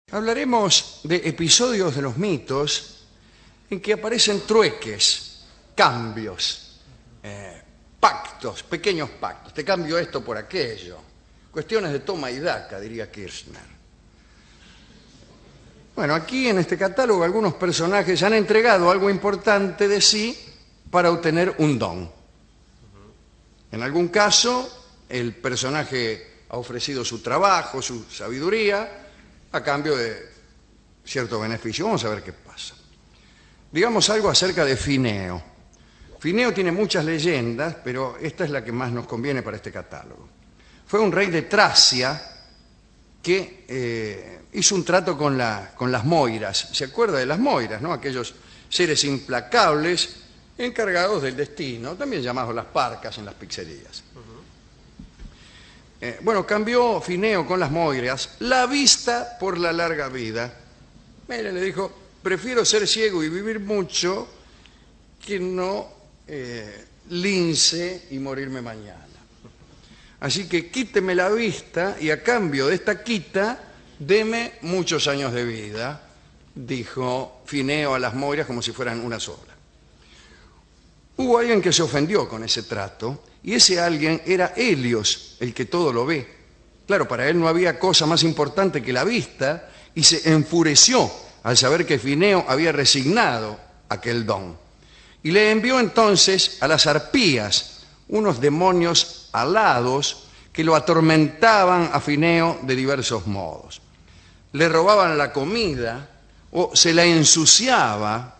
Hablaremos de episodios de los mitos en que aparecen trueques, cambios, pactos, pequeños pactos. Te cambio esto por aquello. Cuestiones de toma y daca, diría Kirchner. Bueno, aquí en este catálogo algunos personajes han entregado algo importante de sí para obtener un don. En algún caso, el personaje ha ofrecido su trabajo, su sabiduría, a cambio de cierto beneficio. Vamos a ver qué pasa. Digamos algo acerca de Fineo. Fineo tiene muchas leyendas, pero esta es la que más nos conviene para este catálogo. Fue un rey de Tracia que hizo un trato con las moiras. ¿Se acuerda de las moiras, no? Aquellos seres implacables encargados del destino, también llamados las parcas en las pizzerías. Bueno, cambió Fineo con las moiras la vista por la larga vida. Mire, le dijo, prefiero ser ciego y vivir mucho que no lince y morirme mañana. Así que quíteme la vista y a cambio de esta quita, deme muchos años de vida, dijo Fineo a las moiras como si fueran una sola. Hubo alguien que se ofendió con ese trato y ese alguien era Helios, el que todo lo ve. Claro, para él no había cosa más importante que la vista y se enfureció al saber que Fineo había resignado aquel don. Y le envió entonces a las arpías, unos demonios alados que lo atormentaban a Fineo de diversos modos. Le robaban la comida o se la ensuciaba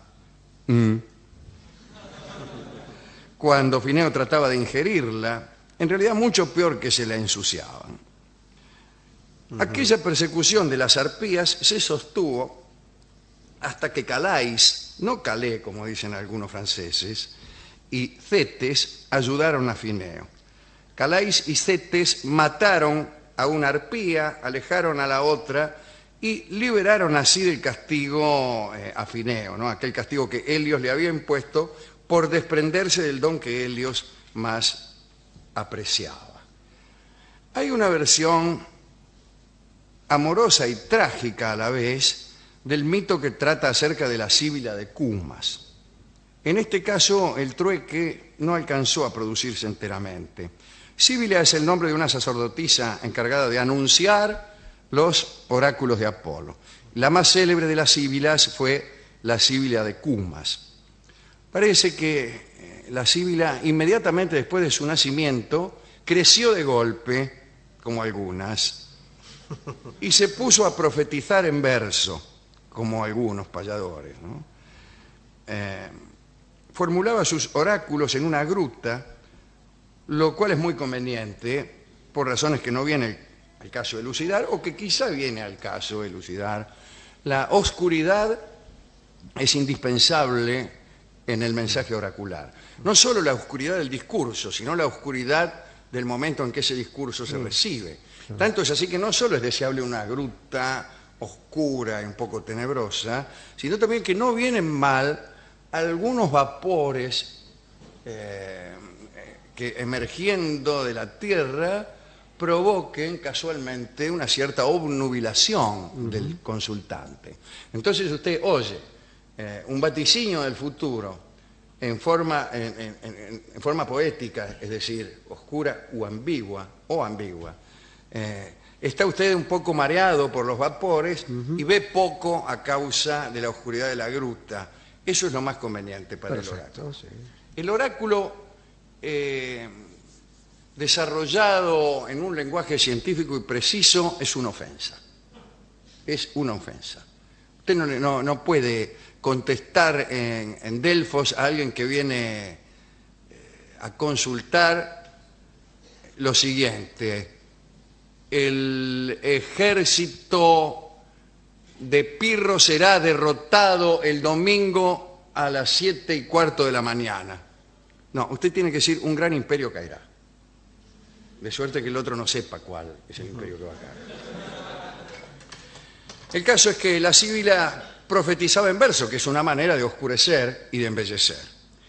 cuando Fineo trataba de ingerirla, en realidad mucho peor que se la ensuciaban. Aquella persecución de las arpías se sostuvo hasta que Calais, no Calais como dicen algunos franceses, y Cetes ayudaron a Fineo. Calais y Cetes mataron a una arpía, alejaron a la otra y liberaron así del castigo a Fineo, ¿no? Aquel castigo que Helios le había impuesto por desprenderse del don que Helios más apreciaba. Hay una versión amorosa y trágica a la vez del mito que trata acerca de la síbila de Cumas. En este caso, el trueque no alcanzó a producirse enteramente. Síbila es el nombre de una sacerdotisa encargada de anunciar los oráculos de Apolo. La más célebre de las síbilas fue la síbila de Cumas. Parece que la síbila, inmediatamente después de su nacimiento, creció de golpe, como algunas, y se puso a profetizar en verso, como algunos payadores, ¿no? Formulaba sus oráculos en una gruta, lo cual es muy conveniente, por razones que no viene al caso elucidar, o que quizá viene al caso elucidar. La oscuridad es indispensable en el mensaje oracular. No solo la oscuridad del discurso, sino la oscuridad del momento en que ese discurso se recibe. Tanto es así que no solo es deseable una gruta oscura y un poco tenebrosa, sino también que no vienen mal algunos vapores que emergiendo de la tierra provoquen casualmente una cierta obnubilación del consultante. Entonces usted oye un vaticinio del futuro en forma poética, es decir, oscura o ambigua, está usted un poco mareado por los vapores y ve poco a causa de la oscuridad de la gruta. Eso es lo más conveniente para el oráculo. Sí. El oráculo desarrollado en un lenguaje científico y preciso es una ofensa. Es una ofensa. Usted no puede contestar en Delfos a alguien que viene a consultar lo siguiente: el ejército de Pirro será derrotado el domingo a las 7:15 de la mañana. No, usted tiene que decir: un gran imperio caerá. De suerte que el otro no sepa cuál es el imperio que va a caer. El caso es que la síbila profetizaba en verso, que es una manera de oscurecer y de embellecer.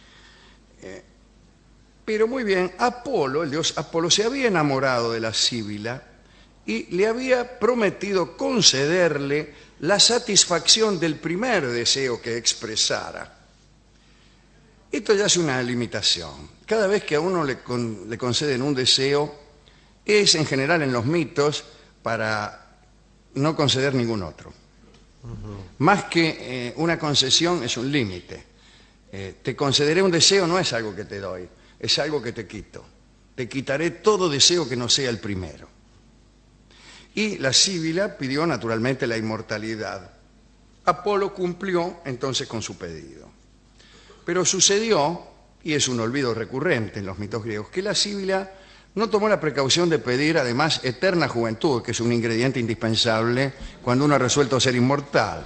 Pero muy bien, Apolo, el dios Apolo, se había enamorado de la síbila y le había prometido concederle la satisfacción del primer deseo que expresara. Esto ya es una limitación. Cada vez que a uno le conceden un deseo, es en general en los mitos para no conceder ningún otro. Más que una concesión es un límite. Te concederé un deseo no es algo que te doy, es algo que te quito. Te quitaré todo deseo que no sea el primero. Y la Síbila pidió naturalmente la inmortalidad. Apolo cumplió entonces con su pedido. Pero sucedió, y es un olvido recurrente en los mitos griegos, que la Síbila no tomó la precaución de pedir además eterna juventud, que es un ingrediente indispensable cuando uno ha resuelto ser inmortal.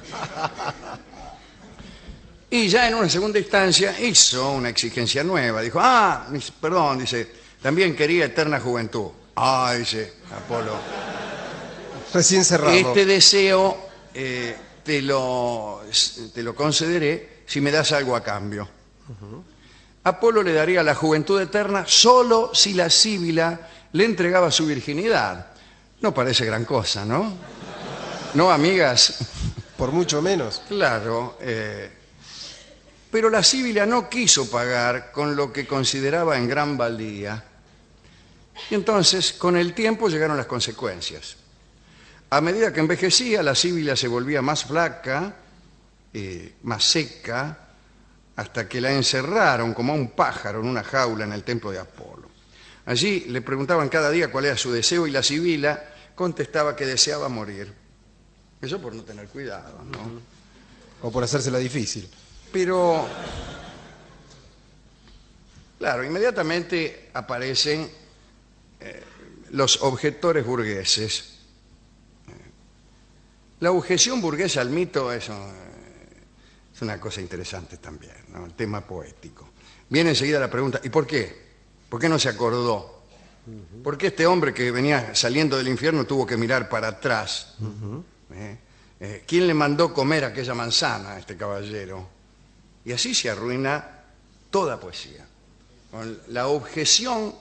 Y ya en una segunda instancia hizo una exigencia nueva. Dijo, perdón, dice, también quería eterna juventud. Dice Apolo, recién cerrado. este deseo te lo concederé si me das algo a cambio. Apolo le daría la juventud eterna solo si la Síbila le entregaba su virginidad. No parece gran cosa, ¿no? ¿No, amigas? Por mucho menos. Claro. Pero la Síbila no quiso pagar con lo que consideraba en gran valía. Y entonces, con el tiempo, llegaron las consecuencias. A medida que envejecía, la Síbila se volvía más flaca, más seca, hasta que la encerraron como a un pájaro en una jaula en el templo de Apolo. Allí le preguntaban cada día cuál era su deseo y la Síbila contestaba que deseaba morir. Eso por no tener cuidado, ¿no? O por hacérsela difícil. Pero, claro, inmediatamente aparecen los objetores burgueses. La objeción burguesa al mito es una cosa interesante también, ¿no? El tema poético. Viene enseguida la pregunta, ¿y por qué? ¿Por qué no se acordó? ¿Por qué este hombre que venía saliendo del infierno tuvo que mirar para atrás? ¿Quién le mandó comer aquella manzana a este caballero? Y así se arruina toda poesía. Con la objeción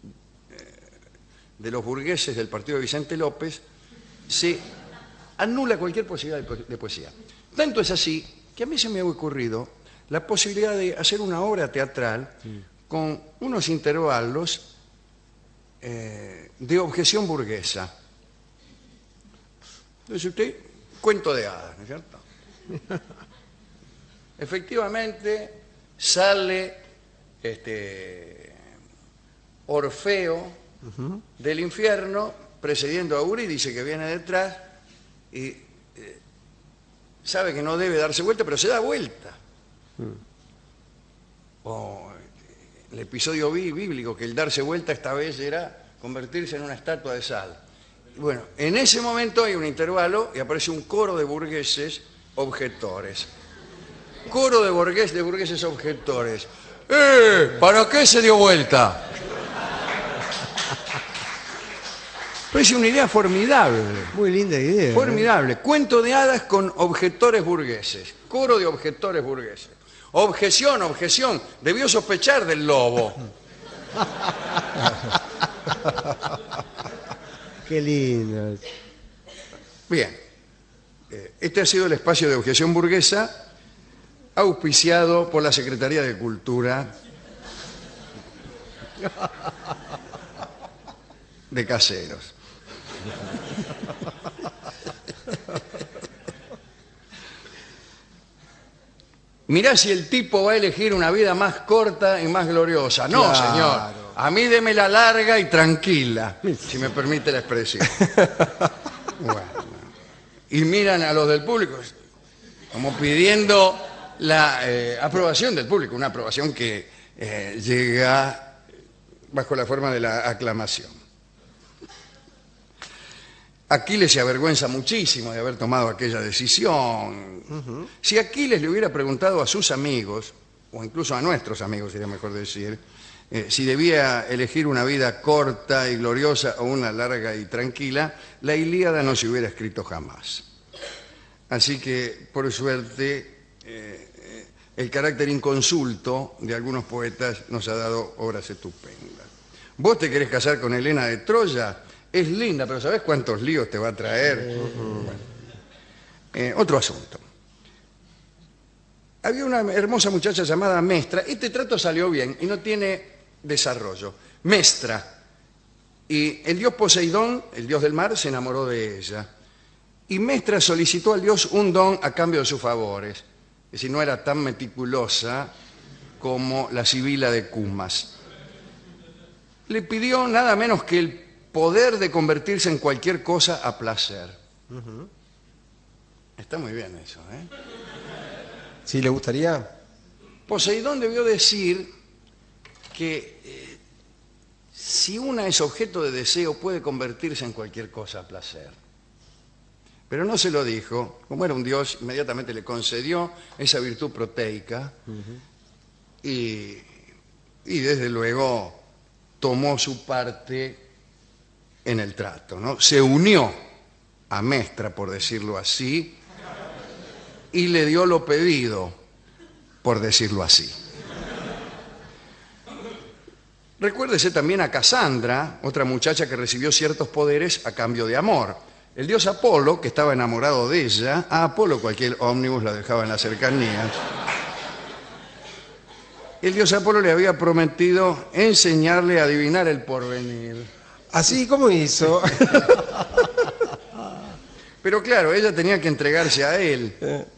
de los burgueses del partido de Vicente López se anula cualquier posibilidad de poesía. Tanto es así que a mí se me ha ocurrido la posibilidad de hacer una obra teatral con unos intervalos de objeción burguesa. Entonces usted, cuento de hadas, ¿no es cierto? Efectivamente, sale Orfeo del infierno, precediendo a Eurídice, que viene detrás, y sabe que no debe darse vuelta, pero se da vuelta. O el episodio bíblico, que el darse vuelta esta vez era convertirse en una estatua de sal. Bueno, en ese momento hay un intervalo y aparece un coro de burgueses objetores. Coro de burgueses objetores. ¿Para qué se dio vuelta? Parece una idea formidable. Muy linda idea. Formidable. Cuento de hadas con objetores burgueses. Coro de objetores burgueses. Objeción, objeción. Debió sospechar del lobo. Qué lindo. Bien. Este ha sido el espacio de objeción burguesa, auspiciado por la Secretaría de Cultura de Caseros. Mirá si el tipo va a elegir una vida más corta y más gloriosa. No, Claro. señor. A mí démela larga y tranquila, si me permite la expresión. Bueno. Y miran a los del público como pidiendo la aprobación del público, una aprobación que llega bajo la forma de la aclamación. Aquiles se avergüenza muchísimo de haber tomado aquella decisión. Si Aquiles le hubiera preguntado a sus amigos, o incluso a nuestros amigos, sería mejor decir, si debía elegir una vida corta y gloriosa o una larga y tranquila, la Ilíada no se hubiera escrito jamás. Así que, por suerte, el carácter inconsulto de algunos poetas nos ha dado obras estupendas. ¿Vos te querés casar con Helena de Troya? Es linda, pero ¿sabés cuántos líos te va a traer? Bueno. Otro asunto. Había una hermosa muchacha llamada Mestra. Este trato salió bien y no tiene desarrollo. Mestra. Y el dios Poseidón, el dios del mar, se enamoró de ella. Y Mestra solicitó al dios un don a cambio de sus favores. Es decir, no era tan meticulosa como la Sibila de Cumas. Le pidió nada menos que el poder de convertirse en cualquier cosa a placer. Está muy bien eso, ¿eh? ¿Sí le gustaría? Poseidón debió decir que si una es objeto de deseo puede convertirse en cualquier cosa a placer. Pero no se lo dijo. Como era un dios, inmediatamente le concedió esa virtud proteica y desde luego tomó su parte en el trato, ¿no? Se unió a Mestra, por decirlo así, y le dio lo pedido, por decirlo así. Recuérdese también a Casandra, otra muchacha que recibió ciertos poderes a cambio de amor. El dios Apolo, que estaba enamorado de ella, a Apolo cualquier ómnibus la dejaba en las cercanías. El dios Apolo le había prometido enseñarle a adivinar el porvenir. ¿Así? ¿Cómo hizo? Pero claro, ella tenía que entregarse a él.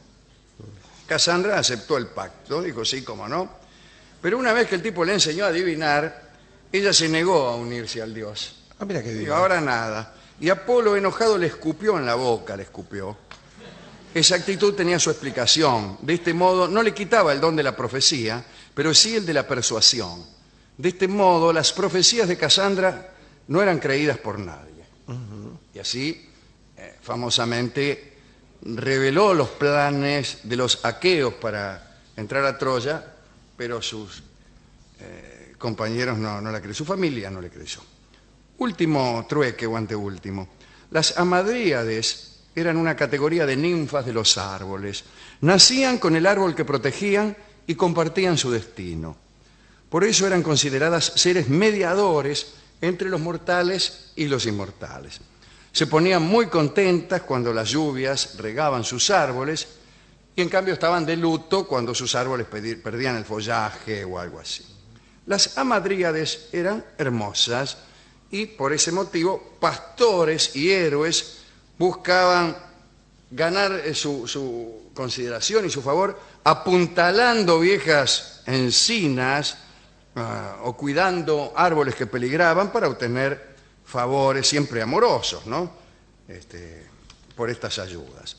Casandra aceptó el pacto, dijo sí, cómo no. Pero una vez que el tipo le enseñó a adivinar, ella se negó a unirse al dios. Ah, mira qué bien. Digo, ahora nada. Y Apolo, enojado, le escupió en la boca, le escupió. Esa actitud tenía su explicación. De este modo, no le quitaba el don de la profecía, pero sí el de la persuasión. De este modo, las profecías de Casandra no eran creídas por nadie. Y así, famosamente, reveló los planes de los aqueos para entrar a Troya, pero sus compañeros no la creyeron, su familia no le creyó. Último trueque o anteúltimo. Las hamadríades eran una categoría de ninfas de los árboles. Nacían con el árbol que protegían y compartían su destino. Por eso eran consideradas seres mediadores entre los mortales y los inmortales. Se ponían muy contentas cuando las lluvias regaban sus árboles y en cambio estaban de luto cuando sus árboles perdían el follaje o algo así. Las hamadríades eran hermosas y por ese motivo pastores y héroes buscaban ganar su consideración y su favor apuntalando viejas encinas o cuidando árboles que peligraban para obtener favores siempre amorosos, ¿no? Por estas ayudas.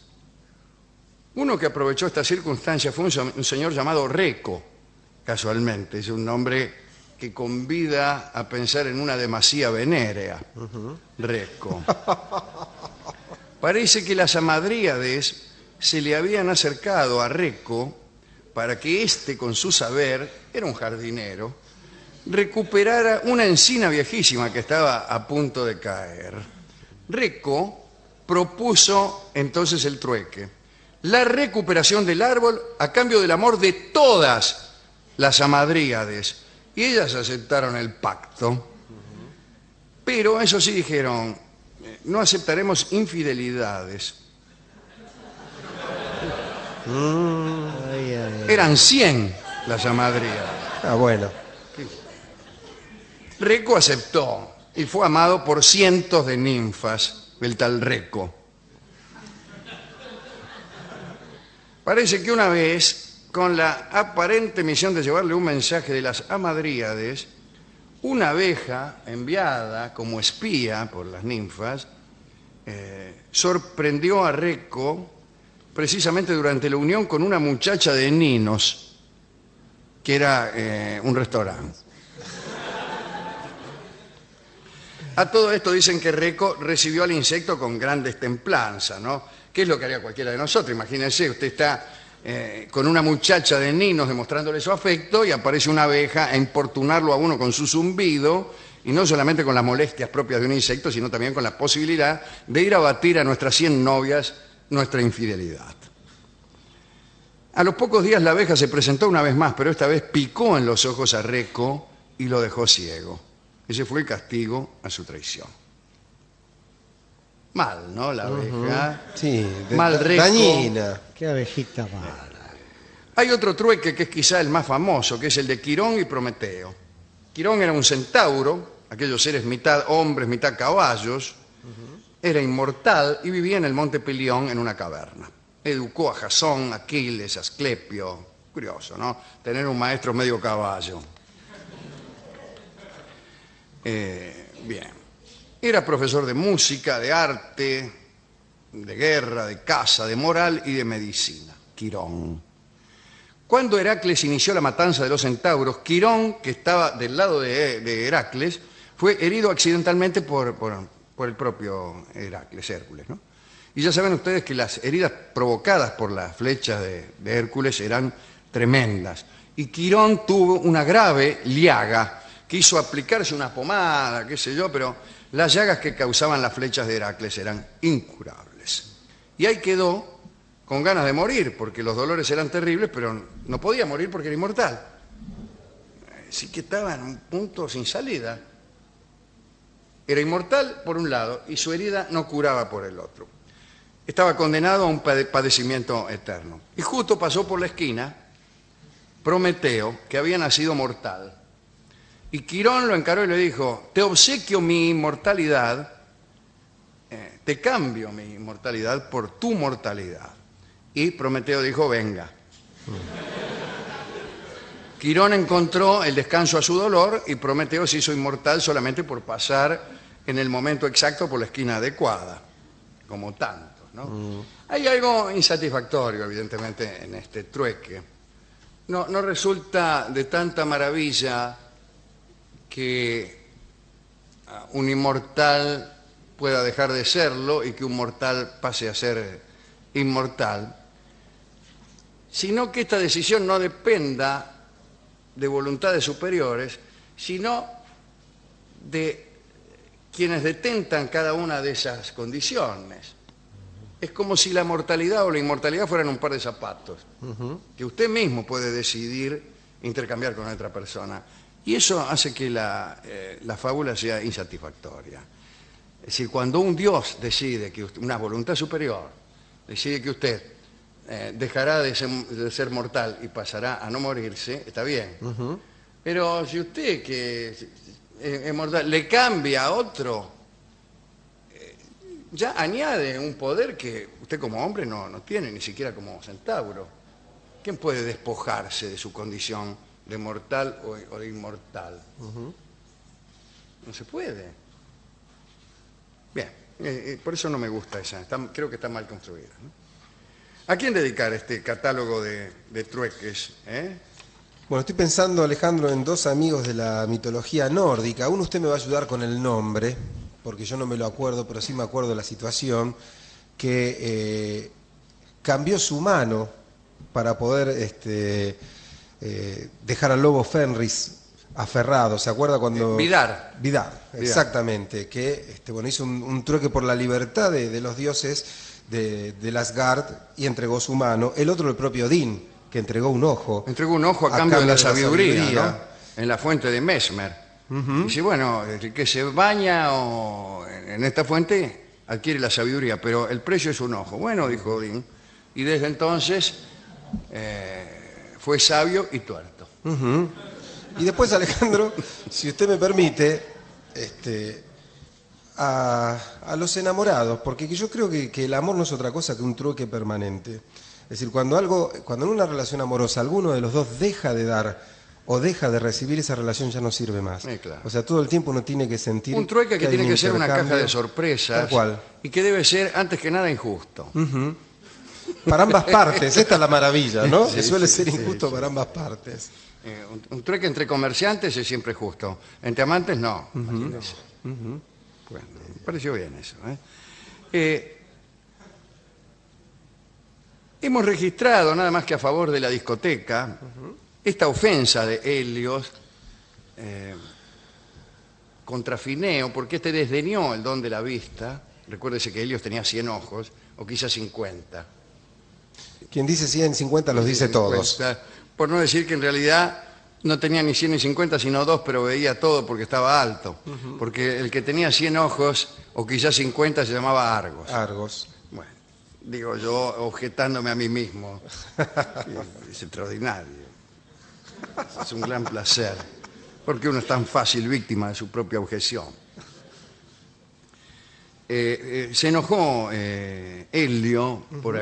Uno que aprovechó esta circunstancia fue un señor llamado Reco, casualmente. Es un nombre que convida a pensar en una demasía venérea. Reco. Parece que las hamadríades se le habían acercado a Reco para que éste, con su saber, era un jardinero, recuperara una encina viejísima que estaba a punto de caer. Reco propuso entonces el trueque: la recuperación del árbol a cambio del amor de todas las hamadríades. Y ellas aceptaron el pacto. Pero eso sí dijeron, no aceptaremos infidelidades. Eran 100 las hamadríades. Ah, bueno. Reco aceptó y fue amado por cientos de ninfas, el tal Reco. Parece que una vez, con la aparente misión de llevarle un mensaje de las hamadríades, una abeja enviada como espía por las ninfas sorprendió a Reco precisamente durante la unión con una muchacha de Ninos, que era un restaurante. A todo esto dicen que Reco recibió al insecto con gran destemplanza, ¿no? ¿Qué es lo que haría cualquiera de nosotros? Imagínense, usted está con una muchacha de Ninos demostrándole su afecto y aparece una abeja a importunarlo a uno con su zumbido, y no solamente con las molestias propias de un insecto, sino también con la posibilidad de ir a batir a nuestras 100 novias nuestra infidelidad. A los pocos días la abeja se presentó una vez más, pero esta vez picó en los ojos a Reco y lo dejó ciego. Ese fue el castigo a su traición. Mal, ¿no? La abeja. Sí, Mal rico. dañina. Qué abejita mala. Hay otro trueque que es quizá el más famoso, que es el de Quirón y Prometeo. Quirón era un centauro, aquellos seres mitad hombres, mitad caballos. Era inmortal y vivía en el monte Pelión en una caverna. Educó a Jasón, Aquiles, Asclepio. Curioso, ¿no? Tener un maestro medio caballo. Bien. Era profesor de música, de arte, de guerra, de caza, de moral y de medicina. Quirón. Cuando Heracles inició la matanza de los centauros, Quirón, que estaba del lado de Heracles, fue herido accidentalmente por el propio Hércules, ¿no? Y ya saben ustedes que las heridas provocadas por las flechas de Hércules eran tremendas. Y Quirón tuvo una grave llaga, quiso aplicarse una pomada, qué sé yo, pero las llagas que causaban las flechas de Heracles eran incurables. Y ahí quedó con ganas de morir, porque los dolores eran terribles, pero no podía morir porque era inmortal. Así que estaba en un punto sin salida. Era inmortal por un lado y su herida no curaba por el otro. Estaba condenado a un padecimiento eterno. Y justo pasó por la esquina Prometeo, que había nacido mortal. Y Quirón lo encaró y le dijo: te obsequio mi inmortalidad, te cambio mi inmortalidad por tu mortalidad. Y Prometeo dijo: venga. Quirón encontró el descanso a su dolor y Prometeo se hizo inmortal solamente por pasar en el momento exacto por la esquina adecuada, como tantos, ¿no? Hay algo insatisfactorio, evidentemente, en este trueque. No resulta de tanta maravilla que un inmortal pueda dejar de serlo y que un mortal pase a ser inmortal, sino que esta decisión no dependa de voluntades superiores, sino de quienes detentan cada una de esas condiciones. Es como si la mortalidad o la inmortalidad fueran un par de zapatos, que usted mismo puede decidir intercambiar con otra persona. Y eso hace que la fábula sea insatisfactoria. Es decir, cuando un Dios decide, que una voluntad superior, decide que usted dejará de ser mortal y pasará a no morirse, está bien. Pero si usted, que es mortal, le cambia a otro, ya añade un poder que usted como hombre no tiene, ni siquiera como centauro. ¿Quién puede despojarse de su condición de mortal o de inmortal? No se puede. Bien, por eso no me gusta esa, creo que está mal construida, ¿no? ¿A quién dedicar este catálogo de trueques? Bueno, estoy pensando, Alejandro, en dos amigos de la mitología nórdica. Uno usted me va a ayudar con el nombre, porque yo no me lo acuerdo, pero sí me acuerdo de la situación, que cambió su mano para poder dejar al lobo Fenris aferrado. ¿Se acuerda cuando...? Vidar. Vidar, exactamente. Que bueno, hizo un trueque por la libertad de los dioses del Asgard y entregó su mano. El otro, el propio Odín, que entregó un ojo. Entregó un ojo a cambio de la sabiduría, ¿no? En la fuente de Mesmer. Dice, bueno, el que se baña en esta fuente adquiere la sabiduría, pero el precio es un ojo. Bueno, dijo Odín, y desde entonces fue sabio y tuerto. Y después, Alejandro, si usted me permite, a los enamorados, porque yo creo que el amor no es otra cosa que un trueque permanente. Es decir, cuando en una relación amorosa alguno de los dos deja de dar o deja de recibir, esa relación ya no sirve más. Claro. O sea, todo el tiempo uno tiene que sentir... Un trueque que hay tiene un que ser una caja de intercambio. sorpresas. Tal cual. Y que debe ser, antes que nada, injusto. Para ambas partes, esta es la maravilla, ¿no? Sí, que suele sí, ser sí, injusto sí. para ambas partes. Un trueque entre comerciantes es siempre justo. Entre amantes, no. Imagínese. Bueno, me pareció bien eso. Hemos registrado, nada más que a favor de la discoteca, esta ofensa de Helios contra Fineo, porque este desdeñó el don de la vista. Recuérdese que Helios tenía 100 ojos, o quizás 50. Quien dice 150 los dice todos. Por no decir que en realidad no tenía ni 100 ni 50, sino 2, pero veía todo porque estaba alto. Porque el que tenía 100 ojos, o quizás 50, se llamaba Argos. Argos. Bueno, digo yo, objetándome a mí mismo. Es extraordinario. Es un gran placer. Porque uno es tan fácil víctima de su propia objeción. Se enojó Elio por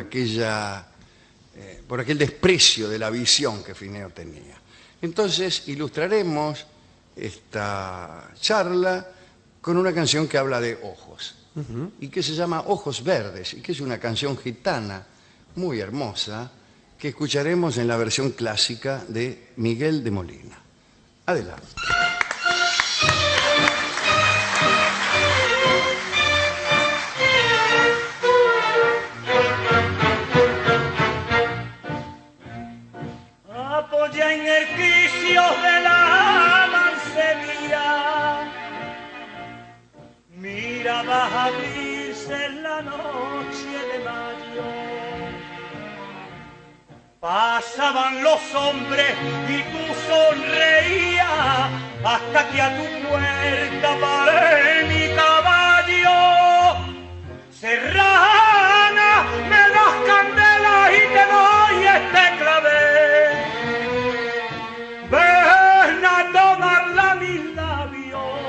aquel desprecio de la visión que Fineo tenía. Entonces ilustraremos esta charla con una canción que habla de ojos y que se llama Ojos Verdes, y que es una canción gitana muy hermosa que escucharemos en la versión clásica de Miguel de Molina. Adelante. Apoya en el quicio de la mancebía, mira va a abrirse en la noche de mayo. Pasaban los hombres y tú sonreías hasta que a tu puerta paré mi caballo. Serrana, me das candela y te doy este clavel. Ven a tomarla mis labios,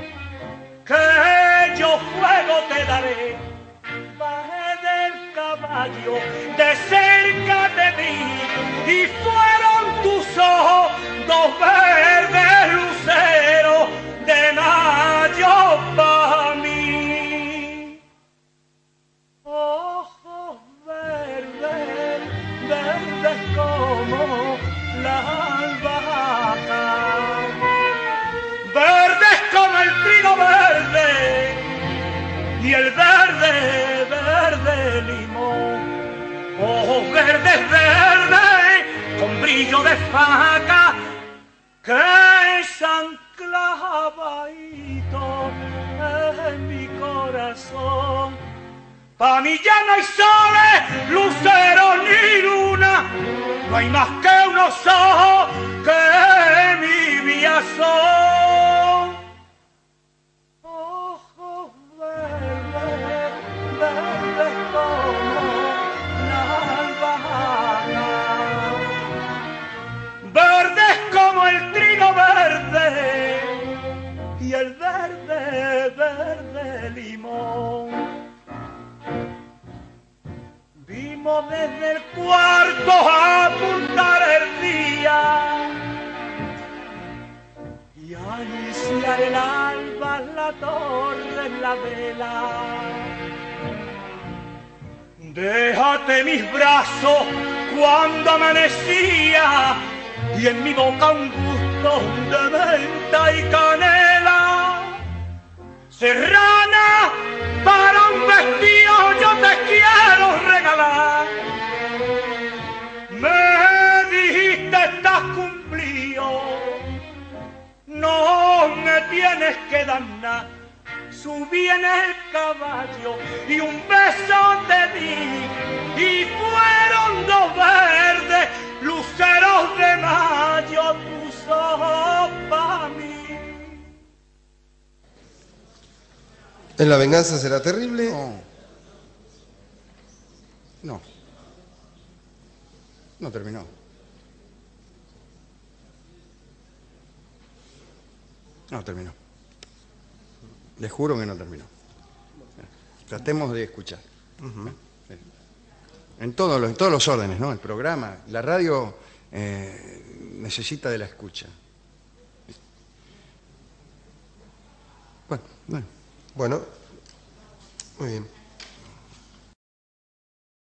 que yo fuego te daré. Bajé del caballo, de cerca te vi, y fueron tus ojos dos verdes luceros de mayo para mí. Ojos verdes, verdes como la albahaca, verdes como el trigo verde, y el verde, verde limón. Ojos verdes, verdes, con brillo de faca, que están clavaditos en mi corazón. Pa' mí ya no hay soles, luceros ni luna, no hay más que unos ojos que mi vida son. Ojos verdes, verdes como la albahaca, verdes como el trigo verde, y el verde, verde limón. Vimos desde el cuarto a apuntar el día y a iniciar el alba la torre en la vela. Déjate mis brazos cuando amanecía y en mi boca un gusto de menta y canela. Serrana, para un vestido yo te quiero regalar. Me dijiste estás cumplido, no me tienes que dar nada. Subí en el caballo y un beso te di, y fueron dos verdes luceros de mayo tus ojos pa' mí. ¿En la venganza será terrible? No. No terminó. No terminó. Les juro que no terminó. Tratemos de escuchar. En todos los órdenes, ¿no? El programa, la radio necesita de la escucha. Bueno, muy bien.